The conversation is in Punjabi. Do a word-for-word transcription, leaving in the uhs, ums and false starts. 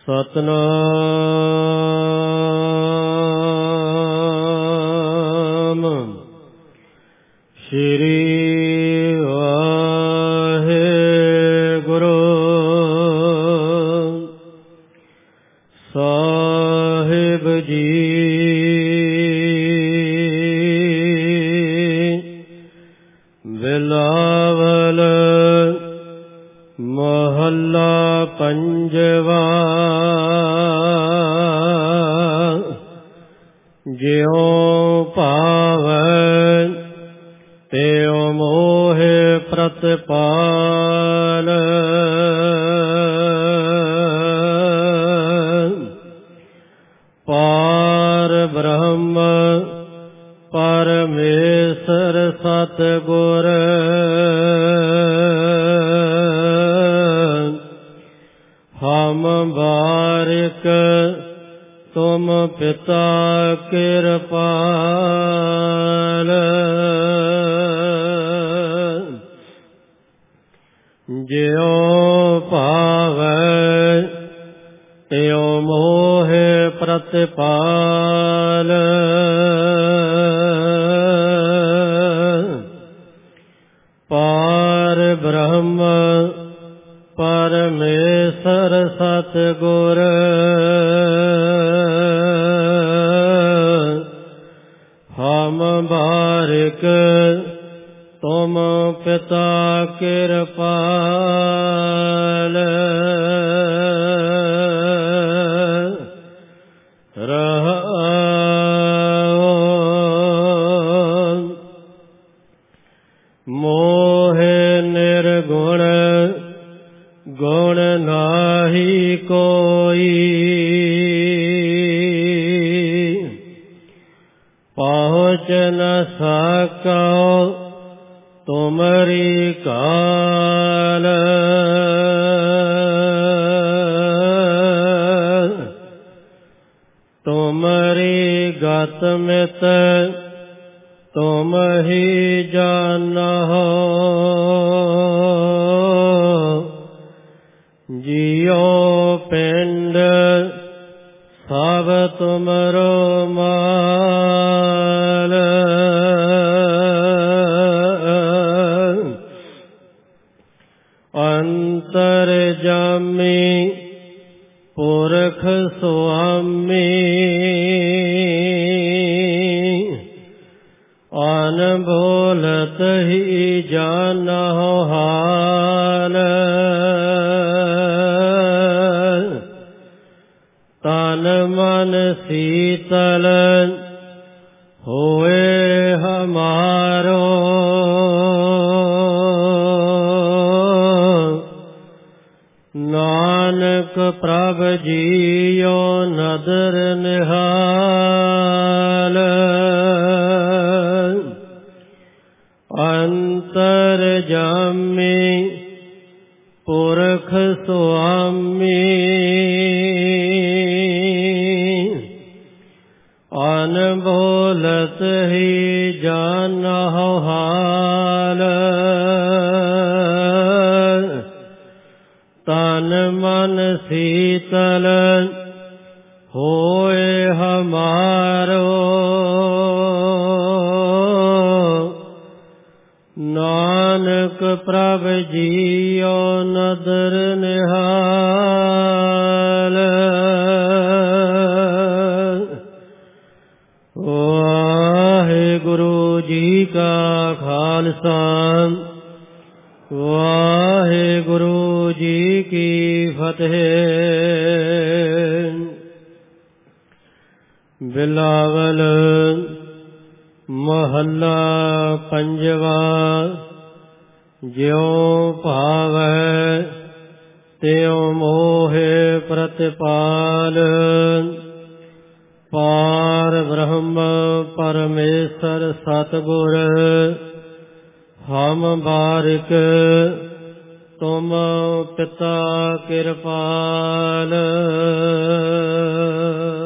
ਸਤਿਨਾਮ ਸ਼੍ਰੀ ਵਾਹਿਗੁਰੂ ਸਾਹਿਬ ਜੀ। ਬਿਲਾਵਲ ਮਹੱਲਾ ਪੰਜਵਾ। ਜਿਉ ਭਾਵੈ ਤਿਉ ਮੋਹਿ ਪ੍ਰਤਿਪਾਲ। ਪਾਰ ਬ੍ਰਹਮ ਪਰਮੇਸ਼ਰ ਸਤਿਗੁਰ। ਹਮ ਬਾਰਿਕ ਤੁਮ ਪਿਤਾ ਕਿਰਪਾਲ। ਜਿਉ ਭਾਵੈ ਤਿਉ ਮੋਹਿ ਪ੍ਰਤਿਪਾਲ। ਪਾਰ ਬ੍ਰਹਮ ਪਰਮੇਸ਼ਰ ਸਤਿਗੁਰ। ਹਮ ਬਾਰਿਕ ਤੁਮ ਪਿਤਾ ਕਿਰਪਾਲ। ਰਹਾਉ। ਮੋਹਿ ਨਿਰਗੁਣ ਗੁਣ ਨਾਹੀ ਕੋਈ। ਪਹੁੰਚ ਨ ਸਕਉ ਤੁਮਰੀ ਕਾਲ। ਤੁਮਰੀ ਗਤ ਮਿਤ ਤੁਮ ਹੀ ਜਾਨਹੁ। ਜਿਉ ਪਿੰਡ ਸਭ ਤੁਮਰੋ ਮਾਲ। ਅੰਤਰਜਾਮੀ ਪੁਰਖ ਸੁਆਮੀ। ਅਨਬੋਲਤ ਹੀ ਜਾਨਹੁ ਹਾਲ। ਤਨ ਮਨ ਸੀਤਲ ਹੋਏ ਹਮਾਰੋ। ਨਾਨਕ ਪ੍ਰਭ ਜੀਉ ਨਦਰ ਨਿਹਾਲ। ਅੰਤਰਜਾਮੀ ਪੁਰਖ ਸੁਆਮੀ। ਅਨਬੋਲਤ ਹੀ ਜਾਨਹੁ ਹਾਲ। ਤਨ ਮਨ ਸੀਤਲ ਹੋਏ ਹਮਾਰੋ। ਨਾਨਕ ਪ੍ਰਭ ਜੀਉ ਨਦਰ ਨਿਹਾਲ। ਵਾਹਿਗੁਰੂ ਜੀ ਕਾ ਖਾਲਸਾ ਵਾਹਿਗੁਰੂ ਜੀ ਕੀ ਫਤਿਹ। ਬਿਲਾਵਲ ਮਹੱਲਾ ਪੰਜਵਾ। ਜਿਉ ਭਾਵੈ ਤਿਉ ਮੋਹਿ ਪ੍ਰਤਿਪਾਲ। ਪਾਰ ਬ੍ਰਹਮ ਪਰਮੇਸ਼ਰ ਸਤਿਗੁਰ। ਹਮ ਬਾਰਿਕ ਤੁਮ ਪਿਤਾ ਕਿਰਪਾਲ।